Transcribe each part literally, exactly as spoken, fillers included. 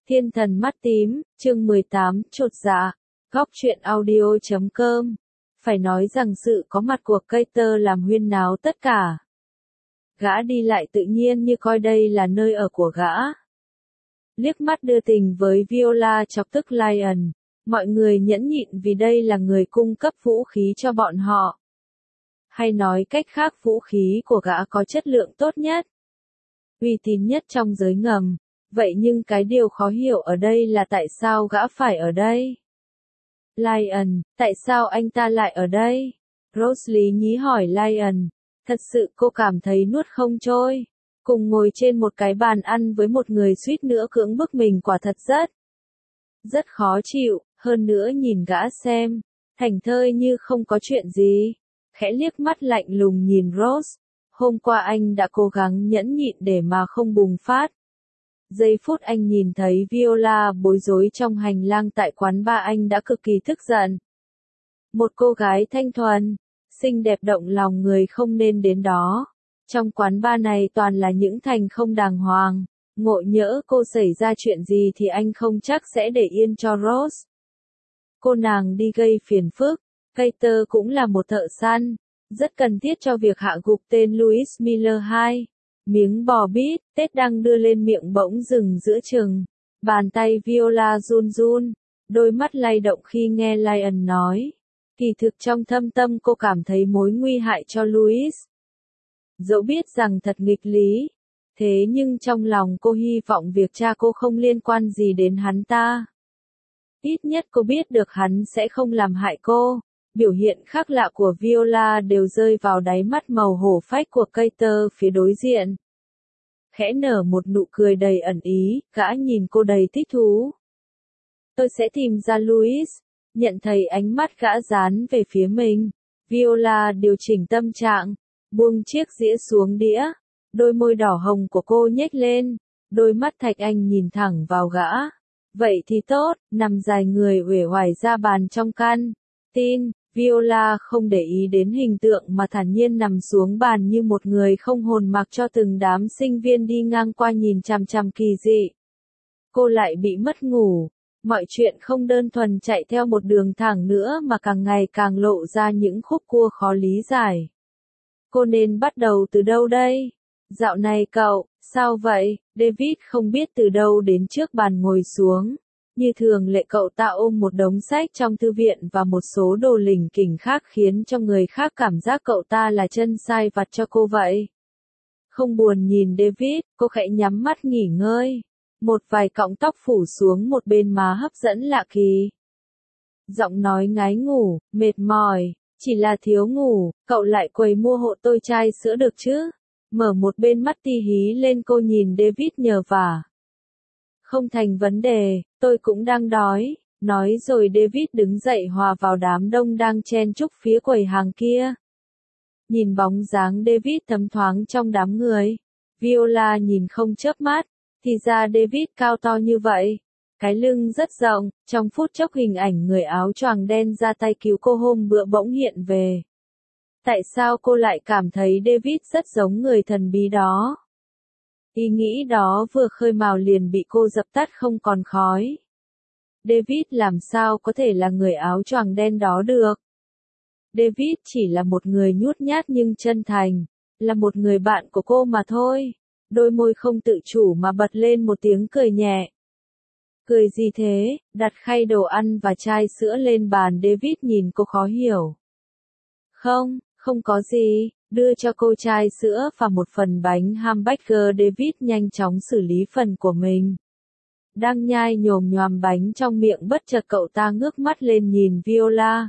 Thiên thần mắt tím, chương mười tám, chột dạ. Góc truyện audio chấm com. Phải nói rằng sự có mặt của Carter làm huyên náo tất cả. Gã đi lại tự nhiên như coi đây là nơi ở của gã. Liếc mắt đưa tình với Viola chọc tức Lion. Mọi người nhẫn nhịn vì đây là người cung cấp vũ khí cho bọn họ. Hay nói cách khác, vũ khí của gã có chất lượng tốt nhất, uy tín nhất trong giới ngầm. Vậy nhưng cái điều khó hiểu ở đây là tại sao gã phải ở đây? Lion, tại sao anh ta lại ở đây? Rose lý nhí hỏi Lion. Thật sự cô cảm thấy nuốt không trôi. Cùng ngồi trên một cái bàn ăn với một người suýt nữa cưỡng bức mình quả thật rất, rất khó chịu, hơn nữa nhìn gã xem, thảnh thơi như không có chuyện gì. Khẽ liếc mắt lạnh lùng nhìn Rose. Hôm qua anh đã cố gắng nhẫn nhịn để mà không bùng phát. Giây phút anh nhìn thấy Viola bối rối trong hành lang tại quán bar, anh đã cực kỳ tức giận. Một cô gái thanh thuần, xinh đẹp động lòng người không nên đến đó. Trong quán bar này toàn là những thành không đàng hoàng. Ngộ nhỡ cô xảy ra chuyện gì thì anh không chắc sẽ để yên cho Rose. Cô nàng đi gây phiền phức. Carter cũng là một thợ săn, rất cần thiết cho việc hạ gục tên Louis Miller hai. Miếng bò bít tết đang đưa lên miệng bỗng dừng giữa chừng. Bàn tay Viola run run, đôi mắt lay động khi nghe Lion nói. Kỳ thực trong thâm tâm cô cảm thấy mối nguy hại cho Louis. Dẫu biết rằng thật nghịch lý, thế nhưng trong lòng cô hy vọng việc cha cô không liên quan gì đến hắn ta. Ít nhất cô biết được hắn sẽ không làm hại cô. Biểu hiện khác lạ của Viola đều rơi vào đáy mắt màu hổ phách của Carter phía đối diện. Khẽ nở một nụ cười đầy ẩn ý, gã nhìn cô đầy thích thú. Tôi sẽ tìm ra Louis. Nhận thấy ánh mắt gã dán về phía mình, Viola điều chỉnh tâm trạng, buông chiếc dĩa xuống đĩa. Đôi môi đỏ hồng của cô nhếch lên, đôi mắt thạch anh nhìn thẳng vào gã. Vậy thì tốt, nằm dài người uể oải ra bàn trong căn tin. Viola không để ý đến hình tượng mà thản nhiên nằm xuống bàn như một người không hồn, mặc cho từng đám sinh viên đi ngang qua nhìn chằm chằm kỳ dị. Cô lại bị mất ngủ. Mọi chuyện không đơn thuần chạy theo một đường thẳng nữa mà càng ngày càng lộ ra những khúc cua khó lý giải. Cô nên bắt đầu từ đâu đây? Dạo này cậu, sao vậy? David không biết từ đâu đến trước bàn ngồi xuống. Như thường lệ cậu ta ôm một đống sách trong thư viện và một số đồ lỉnh kỉnh khác khiến cho người khác cảm giác cậu ta là chân sai vặt cho cô vậy. Không buồn nhìn David, cô khẽ nhắm mắt nghỉ ngơi. Một vài cọng tóc phủ xuống một bên má hấp dẫn lạ kỳ. Giọng nói ngái ngủ, mệt mỏi, chỉ là thiếu ngủ, cậu lại quầy mua hộ tôi chai sữa được chứ? Mở một bên mắt ti hí lên, cô nhìn David nhờ vả. Không thành vấn đề, tôi cũng đang đói. Nói rồi David đứng dậy hòa vào đám đông đang chen chúc phía quầy hàng kia. Nhìn bóng dáng David thấm thoáng trong đám người, Viola nhìn không chớp mắt. Thì ra David cao to như vậy, cái lưng rất rộng. Trong phút chốc hình ảnh người áo choàng đen ra tay cứu cô hôm bữa bỗng hiện về. Tại sao cô lại cảm thấy David rất giống người thần bí đó? Ý nghĩ đó vừa khơi mào liền bị cô dập tắt không còn khói. David làm sao có thể là người áo choàng đen đó được? David chỉ là một người nhút nhát nhưng chân thành, là một người bạn của cô mà thôi. Đôi môi không tự chủ mà bật lên một tiếng cười nhẹ. Cười gì thế? Đặt khay đồ ăn và chai sữa lên bàn, David nhìn cô khó hiểu. Không, không có gì. Đưa cho cô chai sữa và một phần bánh hamburger, David nhanh chóng xử lý phần của mình. Đang nhai nhồm nhoàm bánh trong miệng, bất chợt cậu ta ngước mắt lên nhìn Viola.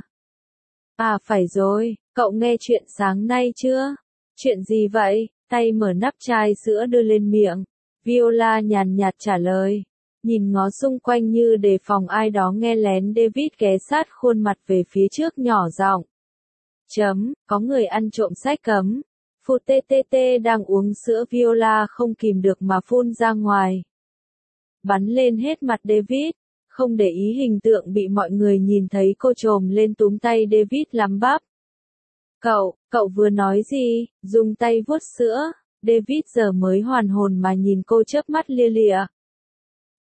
À phải rồi, cậu nghe chuyện sáng nay chưa? Chuyện gì vậy? Tay mở nắp chai sữa đưa lên miệng. Viola nhàn nhạt trả lời. Nhìn ngó xung quanh như đề phòng ai đó nghe lén, David ghé sát khuôn mặt về phía trước nhỏ giọng. Chấm, có người ăn trộm sách cấm. Phụt tê tê tê đang uống sữa, Viola không kìm được mà phun ra ngoài. Bắn lên hết mặt David, không để ý hình tượng bị mọi người nhìn thấy, cô trồm lên túm tay David lắm bắp. Cậu, cậu vừa nói gì? Dùng tay vuốt sữa. David giờ mới hoàn hồn mà nhìn cô chớp mắt lia lịa.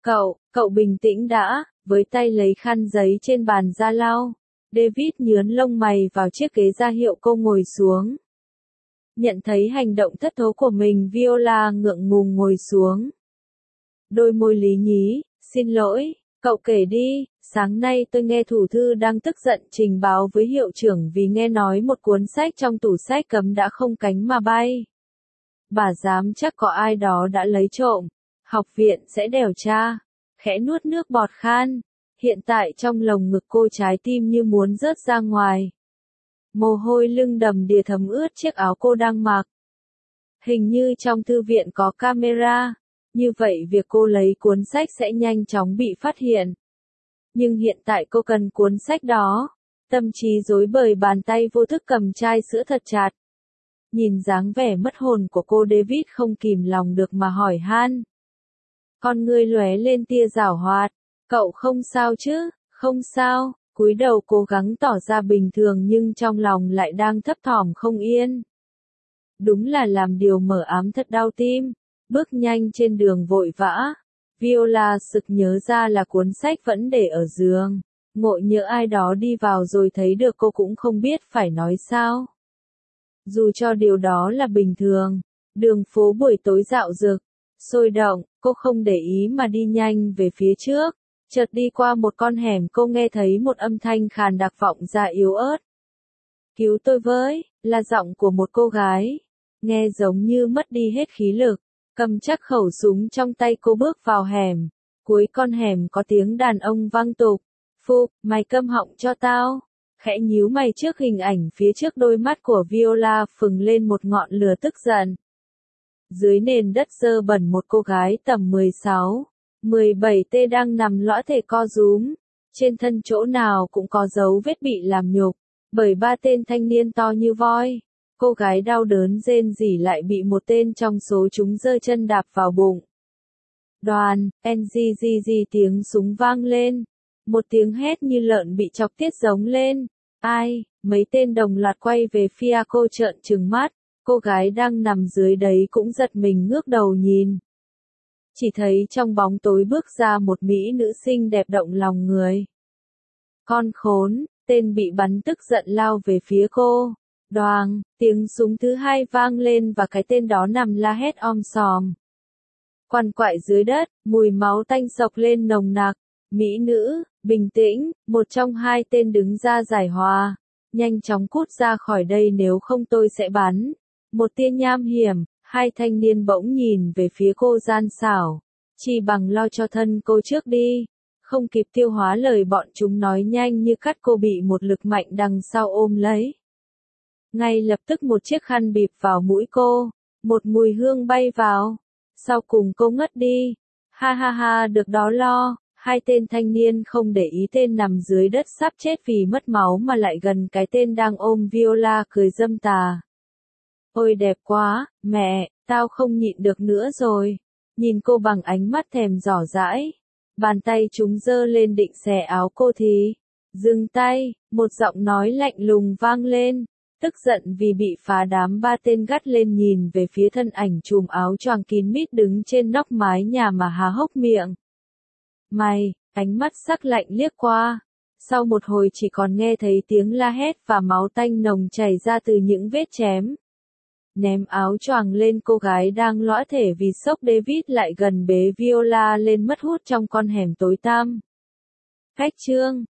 Cậu, cậu bình tĩnh đã, với tay lấy khăn giấy trên bàn ra lau. David nhướn lông mày vào chiếc ghế ra hiệu cô ngồi xuống. Nhận thấy hành động thất thố của mình, Viola ngượng ngùng ngồi xuống. Đôi môi lý nhí, xin lỗi, cậu kể đi, sáng nay tôi nghe thủ thư đang tức giận trình báo với hiệu trưởng vì nghe nói một cuốn sách trong tủ sách cấm đã không cánh mà bay. Bà dám chắc có ai đó đã lấy trộm, học viện sẽ điều tra. Khẽ nuốt nước bọt khan, hiện tại trong lồng ngực cô trái tim như muốn rớt ra ngoài. Mồ hôi lưng đầm đìa thấm ướt chiếc áo cô đang mặc. Hình như trong thư viện có camera, như vậy việc cô lấy cuốn sách sẽ nhanh chóng bị phát hiện. Nhưng hiện tại cô cần cuốn sách đó, tâm trí rối bời, bàn tay vô thức cầm chai sữa thật chặt. Nhìn dáng vẻ mất hồn của cô, David không kìm lòng được mà hỏi han. Con ngươi lóe lên tia giảo hoạt, cậu không sao chứ? Không sao, cúi đầu cố gắng tỏ ra bình thường nhưng trong lòng lại đang thấp thỏm không yên. Đúng là làm điều mờ ám thật đau tim. Bước nhanh trên đường vội vã, Viola sực nhớ ra là cuốn sách vẫn để ở giường. Ngộ nhỡ ai đó đi vào rồi thấy được cô cũng không biết phải nói sao. Dù cho điều đó là bình thường, đường phố buổi tối dạo dực, sôi động, cô không để ý mà đi nhanh về phía trước. Chợt đi qua một con hẻm, cô nghe thấy một âm thanh khàn đặc vọng ra yếu ớt. Cứu tôi với, là giọng của một cô gái. Nghe giống như mất đi hết khí lực. Cầm chắc khẩu súng trong tay, cô bước vào hẻm. Cuối con hẻm có tiếng đàn ông vang tục. Phục, mày câm họng cho tao. Khẽ nhíu mày trước hình ảnh phía trước, đôi mắt của Viola phừng lên một ngọn lửa tức giận. Dưới nền đất dơ bẩn, một cô gái tầm mười sáu, mười bảy tuổi đang nằm lõa thể co rúm. Trên thân chỗ nào cũng có dấu vết bị làm nhục bởi ba tên thanh niên to như voi. Cô gái đau đớn rên rỉ lại bị một tên trong số chúng giơ chân đạp vào bụng. Đoàn, en giê giê giê tiếng súng vang lên. Một tiếng hét như lợn bị chọc tiết giống lên. Ai, mấy tên đồng loạt quay về phía cô trợn trừng mắt. Cô gái đang nằm dưới đấy cũng giật mình ngước đầu nhìn. Chỉ thấy trong bóng tối bước ra một mỹ nữ xinh đẹp động lòng người. Con khốn, tên bị bắn tức giận lao về phía cô. Đoàng, tiếng súng thứ hai vang lên và cái tên đó nằm la hét om sòm. Quằn quại dưới đất, mùi máu tanh sộc lên nồng nặc. Mỹ nữ, bình tĩnh, một trong hai tên đứng ra giải hòa. Nhanh chóng cút ra khỏi đây nếu không tôi sẽ bắn. Một tia nham hiểm, hai thanh niên bỗng nhìn về phía cô gian xảo. Chỉ bằng lo cho thân cô trước đi. Không kịp tiêu hóa lời bọn chúng nói, nhanh như cắt cô bị một lực mạnh đằng sau ôm lấy. Ngay lập tức một chiếc khăn bịt vào mũi cô, một mùi hương bay vào. Sau cùng cô ngất đi. Ha ha ha, được đó lo. Hai tên thanh niên không để ý tên nằm dưới đất sắp chết vì mất máu mà lại gần cái tên đang ôm Viola cười dâm tà. Ôi đẹp quá, mẹ, tao không nhịn được nữa rồi. Nhìn cô bằng ánh mắt thèm dò dãi. Bàn tay chúng giơ lên định xẻ áo cô thì. Dừng tay, một giọng nói lạnh lùng vang lên. Tức giận vì bị phá đám, ba tên gắt lên nhìn về phía thân ảnh trùm áo choàng kín mít đứng trên nóc mái nhà mà há hốc miệng. Mày, ánh mắt sắc lạnh liếc qua. Sau một hồi chỉ còn nghe thấy tiếng la hét và máu tanh nồng chảy ra từ những vết chém. Ném áo choàng lên, cô gái đang lõa thể vì sốc, David lại gần bế Viola lên mất hút trong con hẻm tối tăm. Cách chương